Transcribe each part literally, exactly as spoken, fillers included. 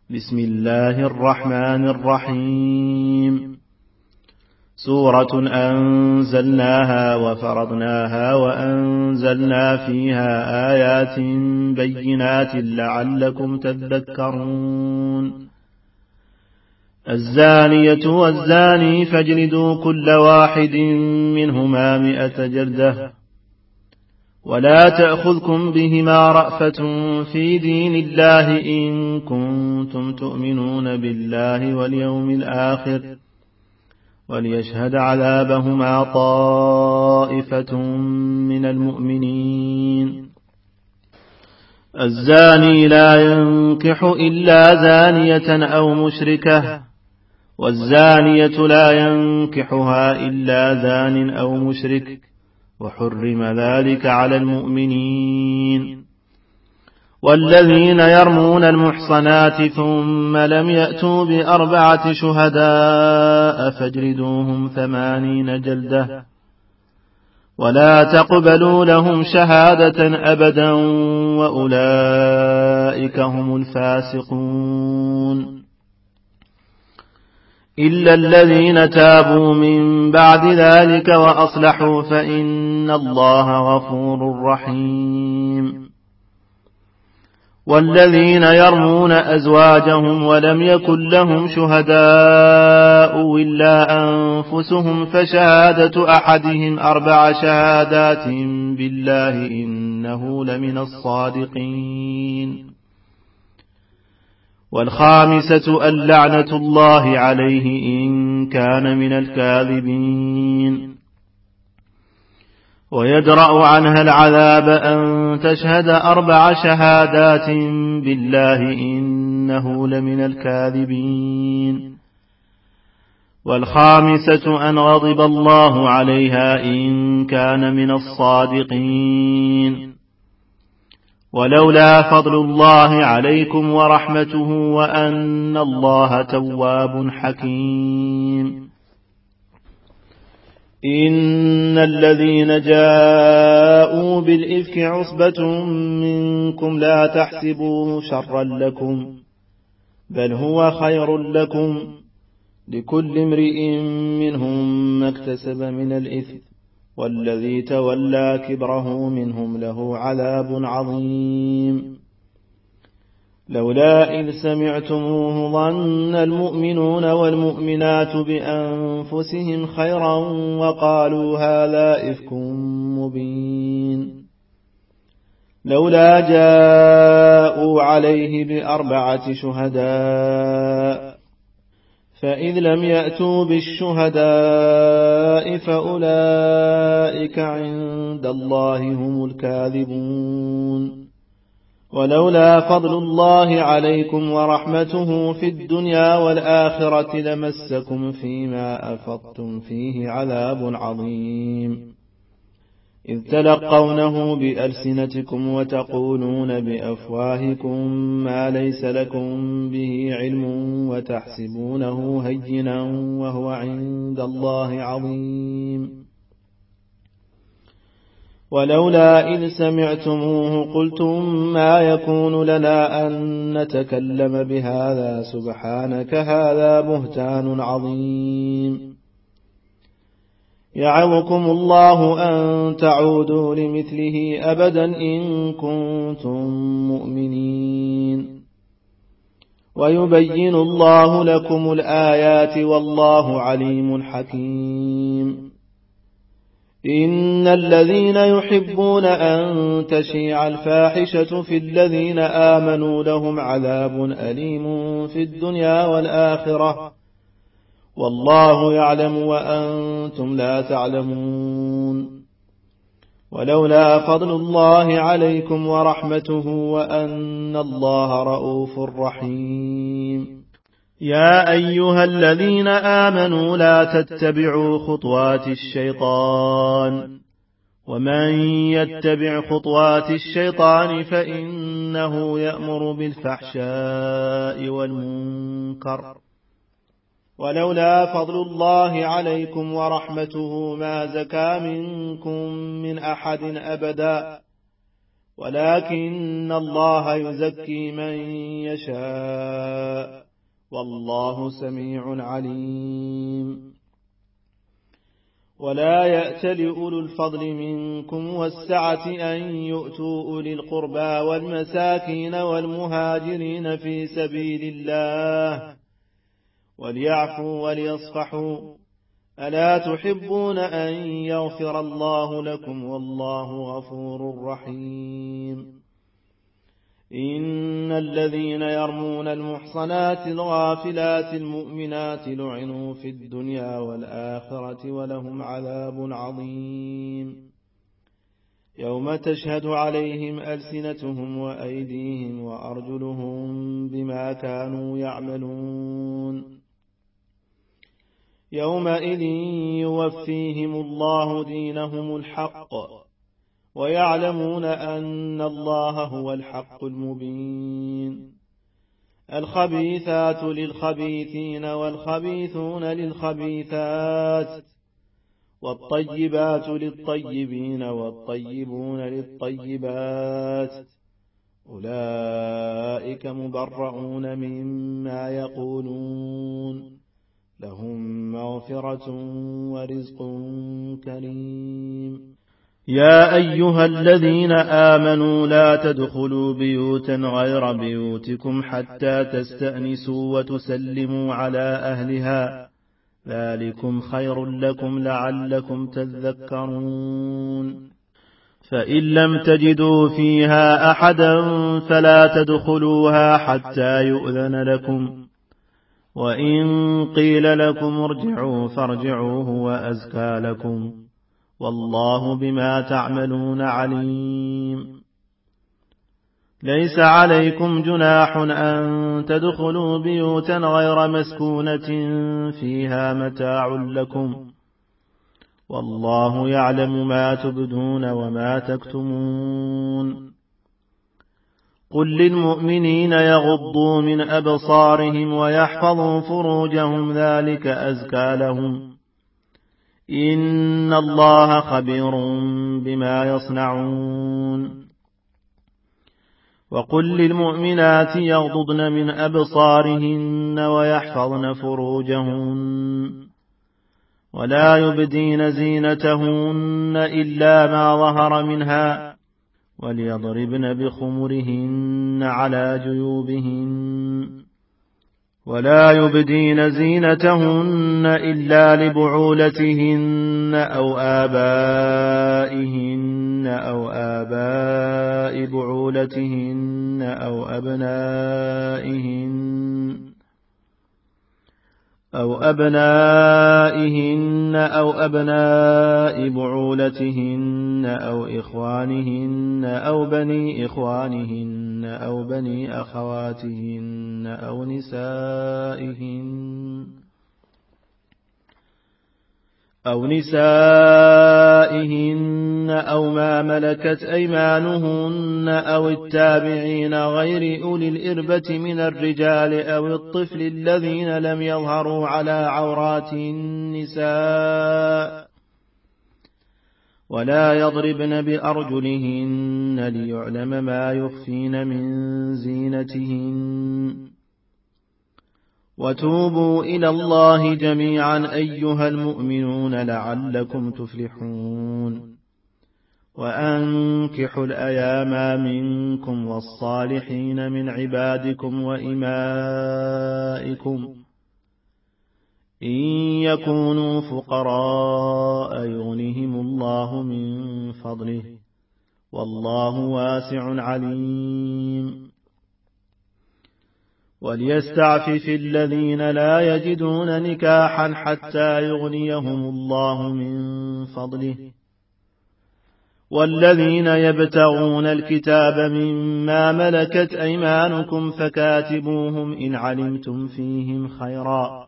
بسم الله الرحمن الرحيم. سورة أنزلناها وفرضناها وأنزلنا فيها آيات بينات لعلكم تذكرون. الزانية والزاني فاجلدوا كل واحد منهما مئة جلدة ولا تأخذكم بهما رأفة في دين الله إن كنتم تؤمنون بالله واليوم الآخر وليشهد عذابهما طائفة من المؤمنين. الزاني لا ينكح إلا زانية أو مشركة والزانية لا ينكحها إلا زان أو مشرك وحرم ذلك على المؤمنين. والذين يرمون المحصنات ثم لم يأتوا بأربعة شهداء فاجلدوهم ثمانين جلدة ولا تقبلوا لهم شهادة أبدا وأولئك هم الفاسقون. إلا الذين تابوا من بعد ذلك وأصلحوا فإن الله غفور رحيم. والذين يرمون أزواجهم ولم يكن لهم شهداء إلا أنفسهم فشهادة أحدهم أربع شهادات بالله إنه لمن الصادقين. والخامسة اللعنة الله عليه إن كان من الكاذبين. ويدرأ عنها العذاب أن تشهد أربع شهادات بالله إنه لمن الكاذبين. والخامسة أن غضب الله عليها إن كان من الصادقين. ولولا فضل الله عليكم ورحمته وأن الله تواب حكيم. إن الذين جاءوا بالإفك عصبة منكم لا تحسبوه شرا لكم بل هو خير لكم لكل امرئ منهم ما اكتسب من الإثم والذي تولى كبره منهم له عذاب عظيم. لولا إذ سمعتموه ظن المؤمنون والمؤمنات بأنفسهم خيرا وقالوا هذا إفك مبين. لولا جاءوا عليه بأربعة شهداء فإذ لم يأتوا بالشهداء فأولئك عند الله هم الكاذبون. ولولا فضل الله عليكم ورحمته في الدنيا والآخرة لمسكم فيما أفضتم فيه عذاب عظيم. إذ تلقونه بألسنتكم وتقولون بأفواهكم ما ليس لكم به علم وتحسبونه هينا وهو عند الله عظيم. ولولا إذ سمعتموه قلتم ما يكون لنا أن نتكلم بهذا سبحانك هذا بهتان عظيم. يعظكم الله أن تعودوا لمثله أبدا إن كنتم مؤمنين. ويبين الله لكم الآيات والله عليم حكيم. إن الذين يحبون أن تشيع الفاحشة في الذين آمنوا لهم عذاب أليم في الدنيا والآخرة والله يعلم وأنتم لا تعلمون. ولولا فضل الله عليكم ورحمته وأن الله رؤوف رحيم. يا أيها الذين آمنوا لا تتبعوا خطوات الشيطان ومن يتبع خطوات الشيطان فإنه يأمر بالفحشاء والمنكر. ولولا فضل الله عليكم ورحمته ما زكى منكم من أحد أبدا ولكن الله يزكي من يشاء والله سميع عليم. ولا يأتل أولو الفضل منكم والسعة أن يؤتوا أولي القربى والمساكين والمهاجرين في سبيل الله وليعفوا وليصفحوا ألا تحبون أن يغفر الله لكم والله غفور رحيم. إن الذين يرمون المحصنات الغافلات المؤمنات لعنوا في الدنيا والآخرة ولهم عذاب عظيم يوم تشهد عليهم ألسنتهم وأيديهم وأرجلهم بما كانوا يعملون يومئذ يوفيهم الله دينهم الحق ويعلمون أن الله هو الحق المبين. الخبيثات للخبيثين والخبيثون للخبيثات والطيبات للطيبين والطيبون للطيبات أولئك مبرؤون مما يقولون لهم مغفرة ورزق كريم. يا أيها الذين آمنوا لا تدخلوا بيوتا غير بيوتكم حتى تستأنسوا وتسلموا على أهلها ذلكم خير لكم لعلكم تذكرون. فإن لم تجدوا فيها أحدا فلا تدخلوها حتى يؤذن لكم وإن قيل لكم ارجعوا فارجعوا هو أزكى لكم والله بما تعملون عليم. ليس عليكم جناح أن تدخلوا بيوتا غير مسكونة فيها متاع لكم والله يعلم ما تبدون وما تكتمون. قل للمؤمنين يغضوا من أبصارهم ويحفظوا فروجهم ذلك أزكى لهم إن الله خبير بما يصنعون. وقل للمؤمنات يغضضن من أبصارهن ويحفظن فروجهن ولا يبدين زينتهن إلا ما ظهر منها وليضربن بخمرهن على جيوبهن ولا يبدين زينتهن إلا لبعولتهن أو آبائهن أو آباء بعولتهن أو أبنائهن أو أبنائهن أو أبناء بعولتهن أو إخوانهن أو بني إخوانهن أو بني أخواتهن أو نسائهن أو نسائهن أو ما ملكت أيمانهن أو التابعين غير أولي الإربة من الرجال أو الطفل الذين لم يظهروا على عورات النساء ولا يضربن بأرجلهن ليعلم ما يخفين من زينتهن. وتوبوا إلى الله جميعا أيها المؤمنون لعلكم تفلحون. وأنكحوا الأيام منكم والصالحين من عبادكم وإمائكم إن يكونوا فقراء يغنهم الله من فضله والله واسع عليم. وليستعفف الذين لا يجدون نكاحا حتى يغنيهم الله من فضله والذين يبتغون الكتاب مما ملكت أيمانكم فكاتبوهم إن علمتم فيهم خيرا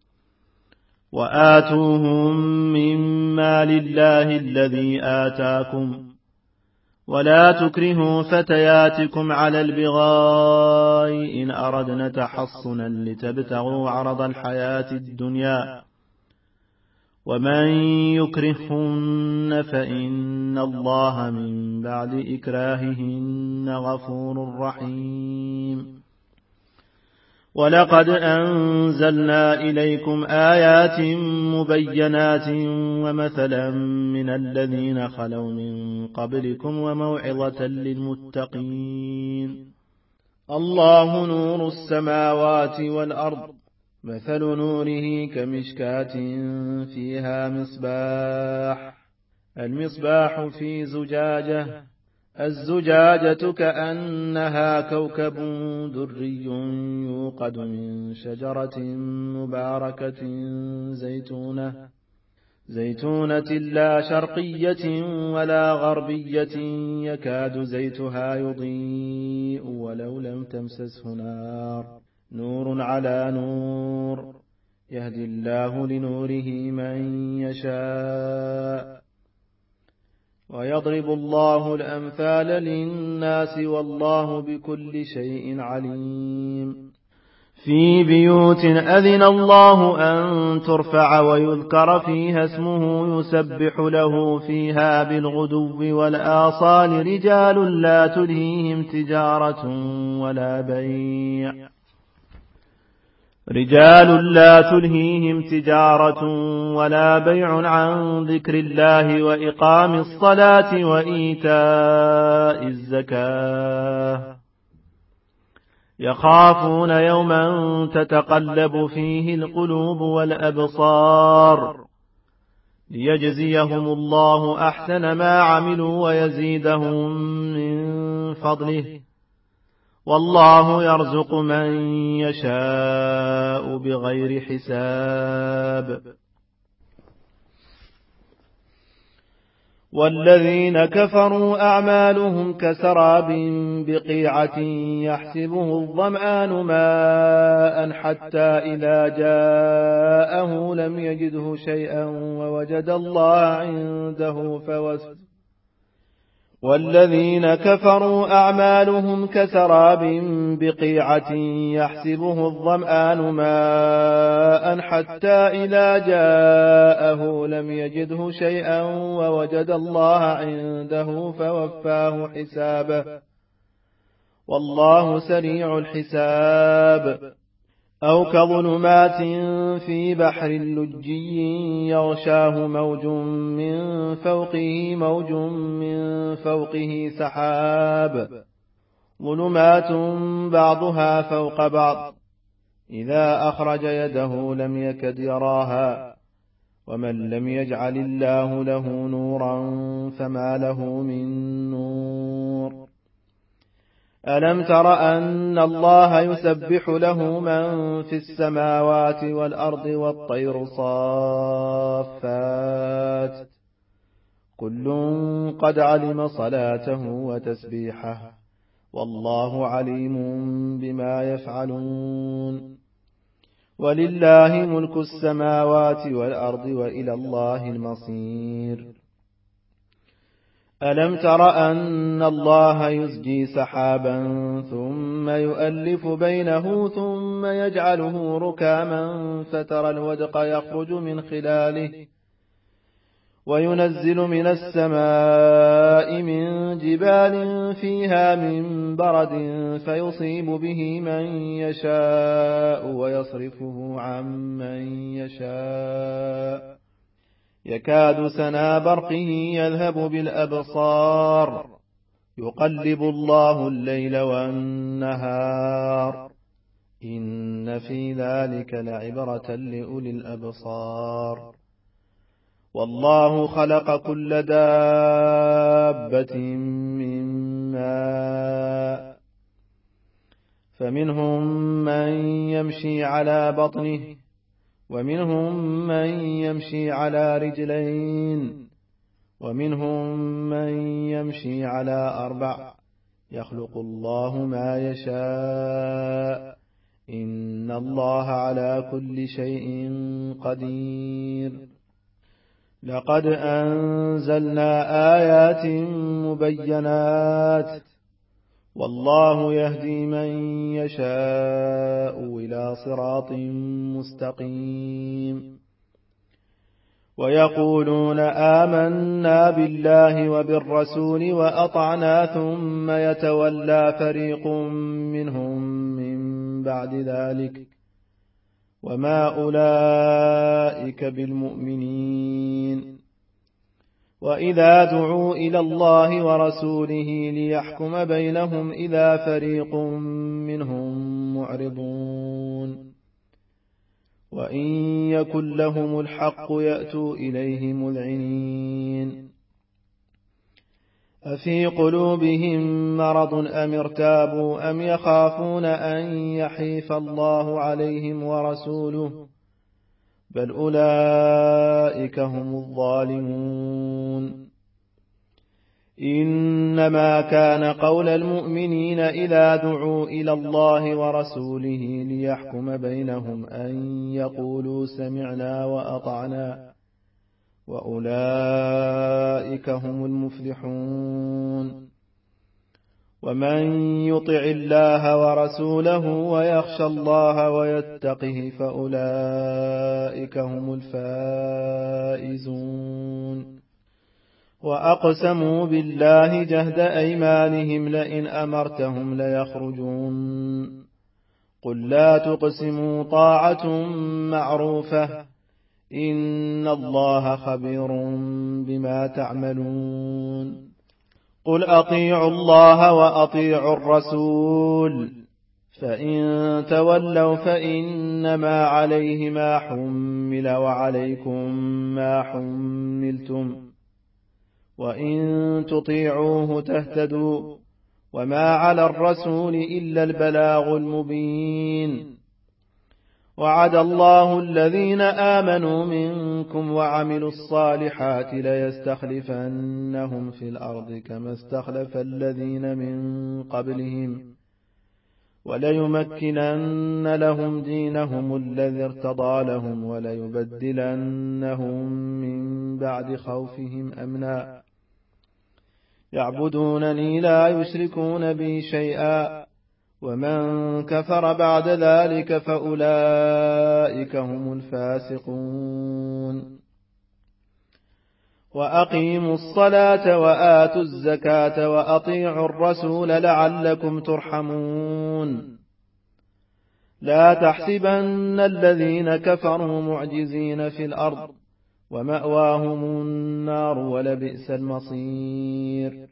وآتوهم مما لله الذي آتاكم ولا تكرهوا فتياتكم على البغاء إن أردنا تحصنا لتبتغوا عرض الحياة الدنيا ومن يكرههن فإن الله من بعد إكراههن غفور رحيم. ولقد أنزلنا إليكم آيات مبينات ومثلا من الذين خلوا من قبلكم وموعظة للمتقين. الله نور السماوات والأرض، مثل نوره كمشكاة فيها مصباح، المصباح في زجاجة، الزجاجة كأنها كوكب دري يوقد من شجرة مباركة زيتونة زيتونة لا شرقية ولا غربية يكاد زيتها يضيء ولو لم تمسسه نار، نور على نور، يهدي الله لنوره من يشاء، ويضرب الله الأمثال للناس والله بكل شيء عليم. في بيوت أذن الله أن ترفع ويذكر فيها اسمه يسبح له فيها بالغدو والآصال رجال لا تلهيهم تجارة ولا بيع رجال لا تلهيهم تجارة ولا بيع عن ذكر الله وإقام الصلاة وإيتاء الزكاة، يخافون يوما تتقلب فيه القلوب والأبصار، ليجزيهم الله أحسن ما عملوا ويزيدهم من فضله، والله يرزق من يشاء بغير حساب. والذين كفروا أعمالهم كسراب بقيعة يحسبه الظمآن ماء حتى إذا جاءه لم يجده شيئا ووجد الله عنده فوسوس والذين كفروا أعمالهم كسراب بقيعة يحسبه الظمآن ماء حتى إذا جاءه لم يجده شيئا ووجد الله عنده فوفاه حسابه، والله سريع الحساب. أو كظلمات في بحر لجي يغشاه موج من فوقه موج من فوقه سحاب، ظلمات بعضها فوق بعض، إذا أخرج يده لم يكد يراها، ومن لم يجعل الله له نورا فما له من نور. ألم تر أن الله يسبح له من في السماوات والأرض والطير صافات، كل قد علم صلاته وتسبيحه، والله عليم بما يفعلون. ولله ملك السماوات والأرض وإلى الله المصير. ألم تر أن الله يزجي سحابا ثم يؤلف بينه ثم يجعله ركاما فترى الودق يخرج من خلاله وينزل من السماء من جبال فيها من برد فيصيب به من يشاء ويصرفه عن من يشاء، يكاد سنا برقه يذهب بالأبصار، يقلب الله الليل والنهار، إن في ذلك لعبرة لأولي الأبصار. والله خلق كل دابة من ماء، فمنهم من يمشي على بطنه ومنهم من يمشي على رجلين ومنهم من يمشي على أربع، يخلق الله ما يشاء، إن الله على كل شيء قدير. لقد أنزلنا آيات مبينات، والله يهدي من يشاء إلى صراط مستقيم. ويقولون آمنا بالله وبالرسول وأطعنا ثم يتولى فريق منهم من بعد ذلك وما أولئك بالمؤمنين وإذا دعوا إلى الله ورسوله ليحكم بينهم إذا فريق منهم معرضون وإن يكن لهم الحق يأتوا إليه مذعنين أفي قلوبهم مرض أم ارتابوا أم يخافون أن يحيف الله عليهم ورسوله بل أولئك هم الظالمون إنما كان قول المؤمنين إذا دعوا إلى الله ورسوله ليحكم بينهم أن يقولوا سمعنا وأطعنا وأولئك هم المفلحون ومن يطع الله ورسوله ويخشى الله ويتقه فأولئك هم الفائزون وأقسموا بالله جهد أيمانهم لئن أمرتهم ليخرجون قل لا تقسموا طاعة معروفة إن الله خبير بما تعملون قل أطيعوا الله وأطيعوا الرسول فإن تولوا فإنما عليه ما حمل وعليكم ما حملتم وإن تطيعوه تهتدوا وما على الرسول إلا البلاغ المبين وعد الله الذين آمنوا منكم وعملوا الصالحات ليستخلفنهم في الأرض كما استخلف الذين من قبلهم وليمكنن لهم دينهم الذي ارتضى لهم وليبدلنهم من بعد خوفهم أمنا يعبدونني لا يشركون بي شيئا ومن كفر بعد ذلك فأولئك هم الفاسقون وأقيموا الصلاة وآتوا الزكاة وأطيعوا الرسول لعلكم ترحمون لا تحسبن الذين كفروا معجزين في الأرض ومأواهم النار ولبئس المصير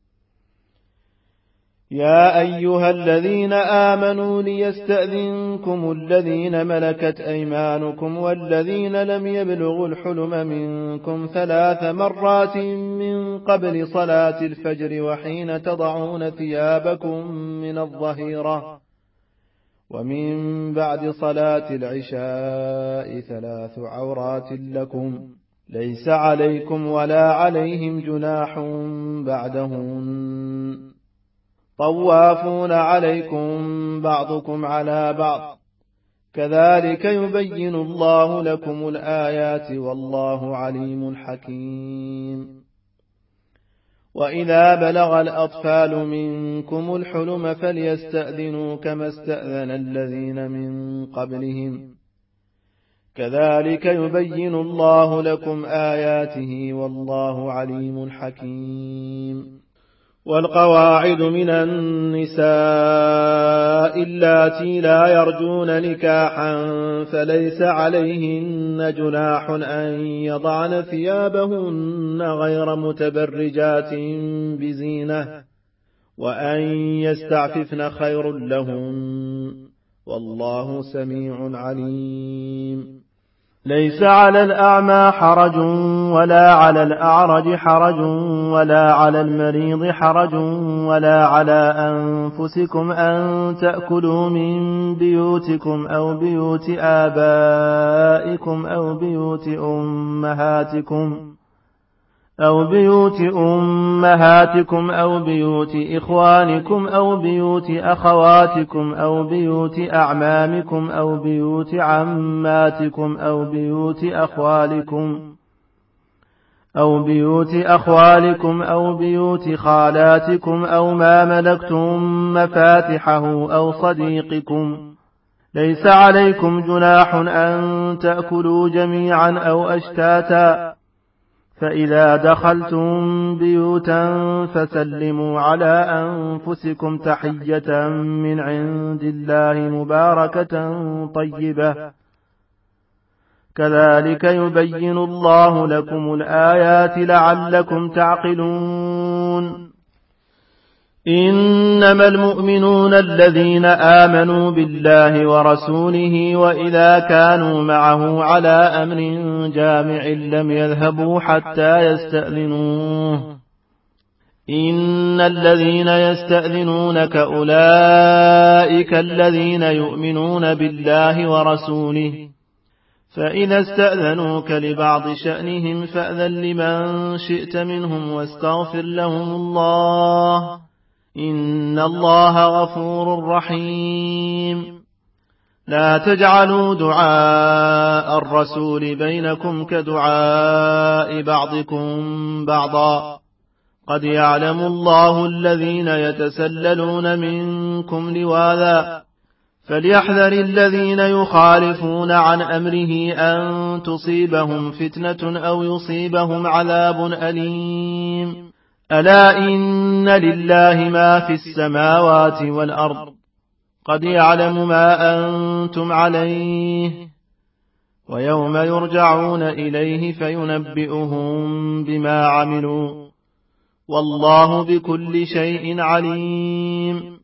يا أيها الذين آمنوا ليستأذنكم الذين ملكت أيمانكم والذين لم يبلغوا الحلم منكم ثلاث مرات من قبل صلاة الفجر وحين تضعون ثيابكم من الظهيرة ومن بعد صلاة العشاء ثلاث عورات لكم ليس عليكم ولا عليهم جناح بعدهن طوافون عليكم بعضكم على بعض كذلك يبين الله لكم الآيات والله عليم حكيم وإذا بلغ الأطفال منكم الحلم فليستأذنوا كما استأذن الذين من قبلهم كذلك يبين الله لكم آياته والله عليم حكيم والقواعد من النساء اللاتي لا يرجون نكاحا فليس عليهن جناح أن يضعن ثيابهن غير متبرجات بزينة وأن يستعففن خير لهن والله سميع عليم ليس على الأعمى حرج ولا على الأعرج حرج ولا على المريض حرج ولا على أنفسكم أن تأكلوا من بيوتكم أو بيوت آبائكم أو بيوت أمهاتكم أو بيوت أمهاتكم أو بيوت إخوانكم أو بيوت أخواتكم أو بيوت أعمامكم أو بيوت عماتكم أو بيوت أخوالكم أو بيوت أخوالكم أو بيوت خالاتكم أو ما ملكتم مفاتحه أو صديقكم ليس عليكم جناح أن تأكلوا جميعا أو أشتاتا فإذا دخلتم بيوتا فسلموا على أنفسكم تحية من عند الله مباركة طيبة كذلك يبين الله لكم الآيات لعلكم تعقلون إنما المؤمنون الذين آمنوا بالله ورسوله وإذا كانوا معه على أمر جامع لم يذهبوا حتى يستأذنوه إن الذين يستأذنونك أولئك الذين يؤمنون بالله ورسوله فإذا استأذنوك لبعض شأنهم فأذن لمن شئت منهم واستغفر لهم الله إن الله غفور رحيم لا تجعلوا دعاء الرسول بينكم كدعاء بعضكم بعضا قد يعلم الله الذين يتسللون منكم لواذا فليحذر الذين يخالفون عن أمره أن تصيبهم فتنة أو يصيبهم عذاب أليم ألا إن لله ما في السماوات والأرض قد يعلم ما أنتم عليه ويوم يرجعون إليه فينبئهم بما عملوا والله بكل شيء عليم